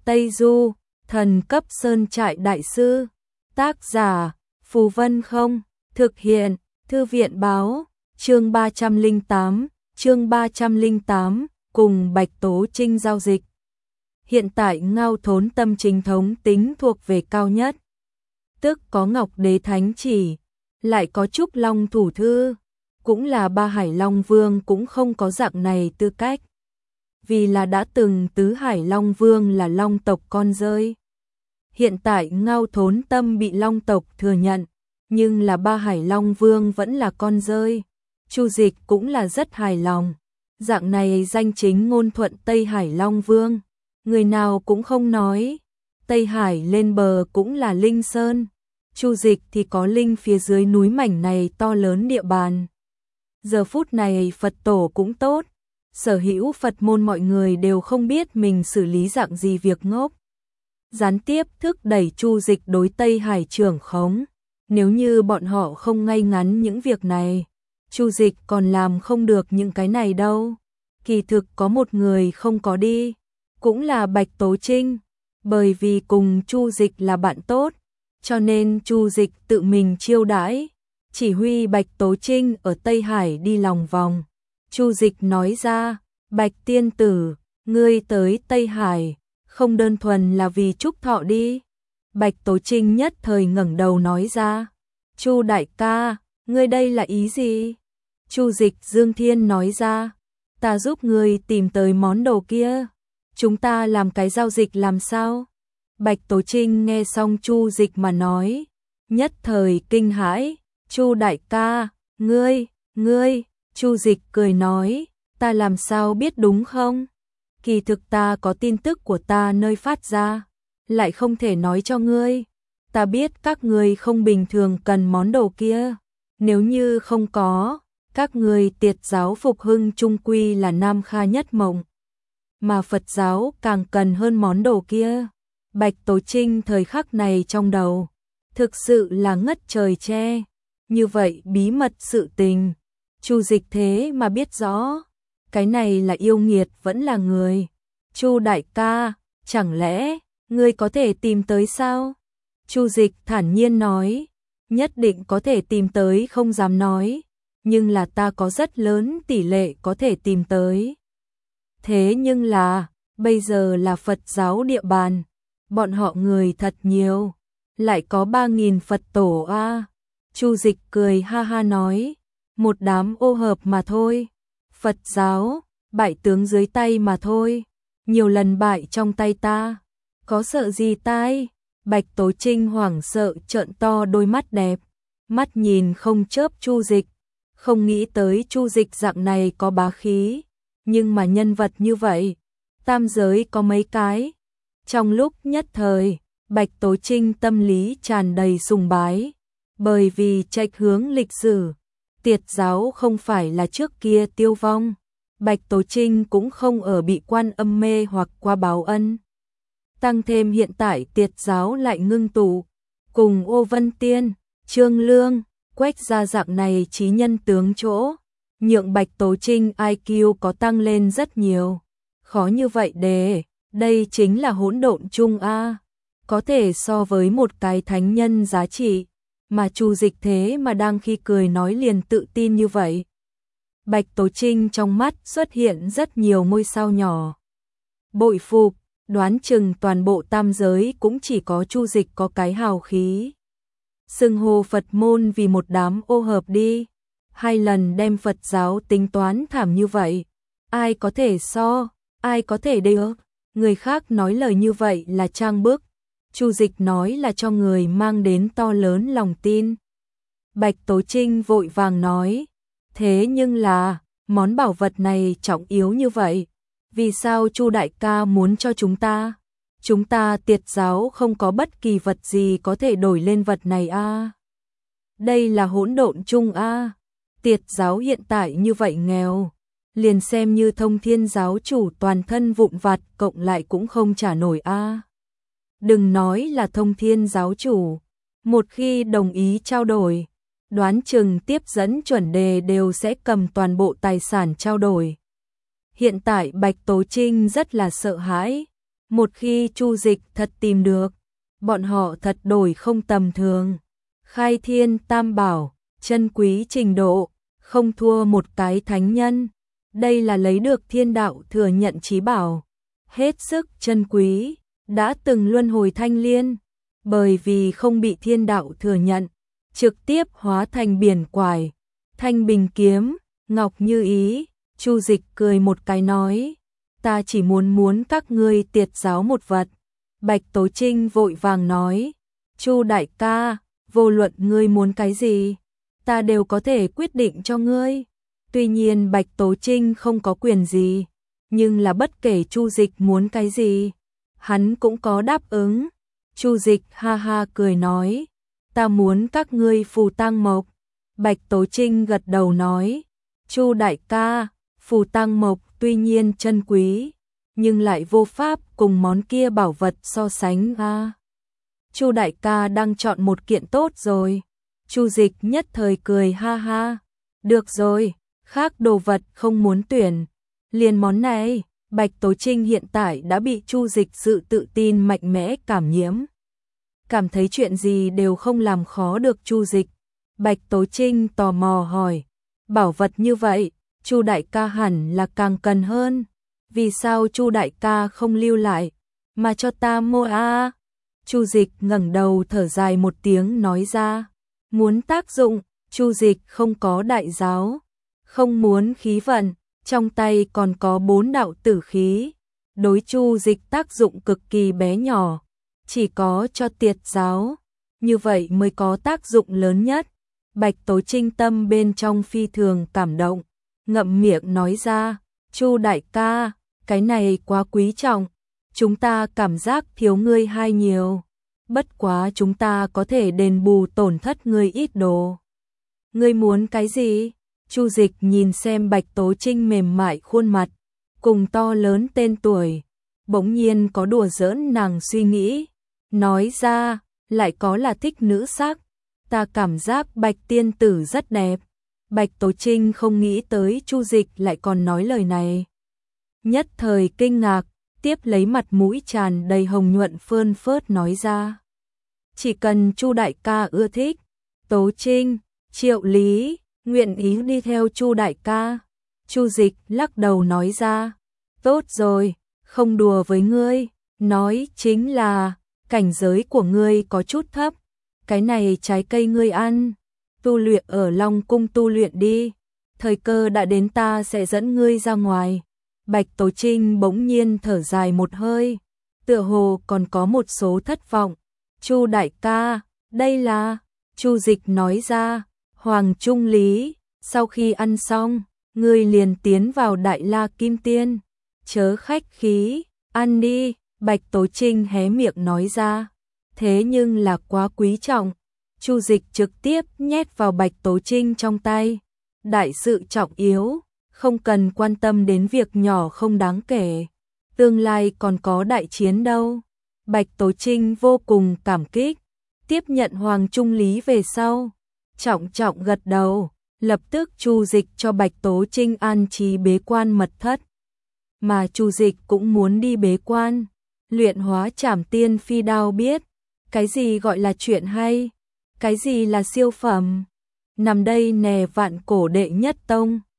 Tây Du, thần cấp sơn trại đại sư. Tác giả, Phù Vân Không. Thực hiện, Thư viện báo. Chương 308, cùng Bạch Tố Trinh giao dịch. Hiện tại Ngao Thốn Tâm chính thống tính thuộc về cao nhất. Tức có Ngọc Đế Thánh Chỉ, lại có Trúc Long Thủ Thư, cũng là Ba Hải Long Vương cũng không có dạng này tư cách. Vì là đã từng Tứ Hải Long Vương là Long tộc con rơi. Hiện tại Ngao Thốn Tâm bị Long tộc thừa nhận, nhưng là Ba Hải Long Vương vẫn là con rơi. Chu Dịch cũng là rất hài lòng. Dạng này danh chính ngôn thuận Tây Hải Long Vương, người nào cũng không nói. Tây Hải lên bờ cũng là Linh Sơn, Chu Dịch thì có Linh phía dưới núi mảnh này to lớn địa bàn. Giờ phút này Phật tổ cũng tốt, sở hữu Phật môn mọi người đều không biết mình xử lý dạng gì việc ngốc. Gián tiếp thúc đẩy Chu Dịch đối Tây Hải trưởng khống. Nếu như bọn họ không ngay ngắn những việc này, Chu Dịch còn làm không được những cái này đâu. Kỳ thực có một người không có đi, cũng là Bạch Tố Trinh. Bởi vì cùng Chu Dịch là bạn tốt, cho nên Chu Dịch tự mình chiêu đãi, chỉ huy Bạch Tố Trinh ở Tây Hải đi lòng vòng. Chu Dịch nói ra, Bạch tiên tử, ngươi tới Tây Hải, không đơn thuần là vì chúc thọ đi. Bạch Tố Trinh nhất thời ngẩng đầu nói ra, Chu đại ca, ngươi đây là ý gì? Chu Dịch Dương Thiên nói ra, ta giúp ngươi tìm tới món đồ kia. Chúng ta làm cái giao dịch làm sao? Bạch Tố Trinh nghe xong Chu Dịch mà nói, nhất thời kinh hãi, Chu đại ca, ngươi, Chu Dịch cười nói, ta làm sao biết đúng không? Kỳ thực ta có tin tức của ta nơi phát ra, lại không thể nói cho ngươi. Ta biết các ngươi không bình thường cần món đồ kia, nếu như không có, các ngươi Tiệt giáo phục hưng chung quy là nam kha nhất mộng. Mà Phật giáo càng cần hơn món đồ kia. Bạch Tố Trinh thời khắc này trong đầu, thực sự là ngất trời che. Như vậy bí mật sự tình, Chu Dịch thế mà biết rõ. Cái này là yêu nghiệt vẫn là người. Chu đại ca, chẳng lẽ ngươi có thể tìm tới sao? Chu Dịch thản nhiên nói, nhất định có thể tìm tới không dám nói, nhưng là ta có rất lớn tỷ lệ có thể tìm tới. Thế nhưng là, bây giờ là Phật giáo địa bàn, bọn họ người thật nhiều, lại có 3.000 Phật tổ a. Chu Dịch cười ha ha nói, một đám ô hợp mà thôi. Phật giáo, bại tướng dưới tay mà thôi, nhiều lần bại trong tay ta, có sợ gì tai? Bạch Tố Trinh hoảng sợ trợn to đôi mắt đẹp, mắt nhìn không chớp Chu Dịch, không nghĩ tới Chu Dịch dạng này có bá khí, nhưng mà nhân vật như vậy, tam giới có mấy cái. Trong lúc nhất thời, Bạch Tố Trinh tâm lý tràn đầy sùng bái, bởi vì trạch hướng lịch sử, Tiệt giáo không phải là trước kia tiêu vong, Bạch Tố Trinh cũng không ở bị Quan Âm mê hoặc qua báo ân. Tăng thêm hiện tại Tiệt giáo lại ngưng tụ, cùng Ô Vân Tiên, Trương Lương, Quách gia dạng này trí nhân tướng chỗ, nhượng Bạch Tố Trinh IQ có tăng lên rất nhiều. Khó như vậy đây chính là hỗn độn chung a, có thể so với một cái thánh nhân giá trị, mà Chu Dịch thế mà đang khi cười nói liền tự tin như vậy. Bạch Tố Trinh trong mắt xuất hiện rất nhiều ngôi sao nhỏ. Bội phục, đoán chừng toàn bộ tam giới cũng chỉ có Chu Dịch có cái hào khí. Xưng hô Phật môn vì một đám ô hợp đi, 2 lần đem Phật giáo tính toán thảm như vậy, ai có thể ai có thể được? Người khác nói lời như vậy là trang bức, Chu Dịch nói là cho người mang đến to lớn lòng tin. Bạch Tố Trinh vội vàng nói, thế nhưng là, món bảo vật này trọng yếu như vậy, vì sao Chu đại ca muốn cho chúng ta? Chúng ta Tiệt giáo không có bất kỳ vật gì có thể đổi lên vật này a. Đây là hỗn độn chung a. Tiệt giáo hiện tại như vậy nghèo, liền xem như Thông Thiên giáo chủ toàn thân vụn vặt cộng lại cũng không trả nổi a. Đừng nói là Thông Thiên giáo chủ, một khi đồng ý trao đổi, đoán chừng tiếp dẫn chuẩn đề đều sẽ cầm toàn bộ tài sản trao đổi. Hiện tại Bạch Tố Trinh rất là sợ hãi, Một khi Chu Dịch thật tìm được, bọn họ thật đổi không tầm thường. Khai thiên tam bảo, chân quý trình độ, không thua một cái thánh nhân. Đây là lấy được thiên đạo thừa nhận chí bảo, hết sức chân quý, đã từng luân hồi thanh liên, bởi vì không bị thiên đạo thừa nhận, trực tiếp hóa thành biển quải. Thanh bình kiếm, ngọc như ý. Chu Dịch cười một cái nói, ta chỉ muốn các ngươi tiệt giáo một vật. Bạch Tố Trinh vội vàng nói, Chu đại ca, vô luận ngươi muốn cái gì, ta đều có thể quyết định cho ngươi. Tuy nhiên Bạch Tố Trinh không có quyền gì, nhưng là bất kể Chu Dịch muốn cái gì, hắn cũng có đáp ứng. Chu Dịch ha ha cười nói, ta muốn các ngươi phù tang mộc. Bạch Tố Trinh gật đầu nói, Chu đại ca, phù tang mộc tuy nhiên chân quý, nhưng lại vô pháp cùng món kia bảo vật so sánh a. Chu đại ca đang chọn một kiện tốt rồi. Chu Dịch nhất thời cười ha ha, được rồi, khác đồ vật không muốn tuyển, liền món này. Bạch Tố Trinh hiện tại đã bị Chu Dịch sự tự tin mạnh mẽ cảm nhiễm, cảm thấy chuyện gì đều không làm khó được Chu Dịch. Bạch Tố Trinh tò mò hỏi, bảo vật như vậy, Chu đại ca hẳn là càng cần hơn, vì sao Chu đại ca không lưu lại, mà cho ta mua a? Chu Dịch ngẩng đầu thở dài một tiếng nói ra, muốn tác dụng, Chu Dịch không có đại giáo, không muốn khí vận, trong tay còn có 4 đạo tử khí, đối Chu Dịch tác dụng cực kỳ bé nhỏ, chỉ có cho tiệt giáo, như vậy mới có tác dụng lớn nhất. Bạch Tố Trinh tâm bên trong phi thường cảm động, ngậm miệng nói ra, Chu đại ca, cái này quá quý trọng, chúng ta cảm giác thiếu ngươi hai nhiều, bất quá chúng ta có thể đền bù tổn thất ngươi ít đồ. Ngươi muốn cái gì? Chu Dịch nhìn xem Bạch Tố Trinh mềm mại khuôn mặt, cùng to lớn tên tuổi, bỗng nhiên có đùa giỡn nàng suy nghĩ, nói ra, lại có là thích nữ sắc, ta cảm giác Bạch tiên tử rất đẹp. Bạch Tố Trinh không nghĩ tới Chu Dịch lại còn nói lời này, nhất thời kinh ngạc, tiếp lấy mặt mũi tràn đầy hồng nhuận phơn phớt nói ra, chỉ cần Chu đại ca ưa thích, Tố Trinh, Triệu Lý nguyện ý đi theo Chu đại ca. Chu Dịch lắc đầu nói ra, tốt rồi, không đùa với ngươi, nói chính là cảnh giới của ngươi có chút thấp, cái này trái cây ngươi ăn, tu luyện ở Long cung tu luyện đi, thời cơ đã đến ta sẽ dẫn ngươi ra ngoài. Bạch Tố Trinh bỗng nhiên thở dài một hơi, tựa hồ còn có một số thất vọng. Chu đại ca, đây là, Chu Dịch nói ra, Hoàng Trung Lý, sau khi ăn xong, ngươi liền tiến vào Đại La Kim Tiên, chớ khách khí, ăn đi. Bạch Tố Trinh hé miệng nói ra, thế nhưng là quá quý trọng. Chu Dịch trực tiếp nhét vào Bạch Tố Trinh trong tay, đại sự trọng yếu, không cần quan tâm đến việc nhỏ không đáng kể, tương lai còn có đại chiến đâu. Bạch Tố Trinh vô cùng cảm kích, tiếp nhận Hoàng Trung Lý về sau, trọng gật đầu, lập tức Chu Dịch cho Bạch Tố Trinh an trí bế quan mật thất, mà Chu Dịch cũng muốn đi bế quan, luyện hóa Trảm Tiên Phi Đao, biết cái gì gọi là chuyện hay, cái gì là siêu phẩm. Nằm đây nè, vạn cổ đệ nhất tông.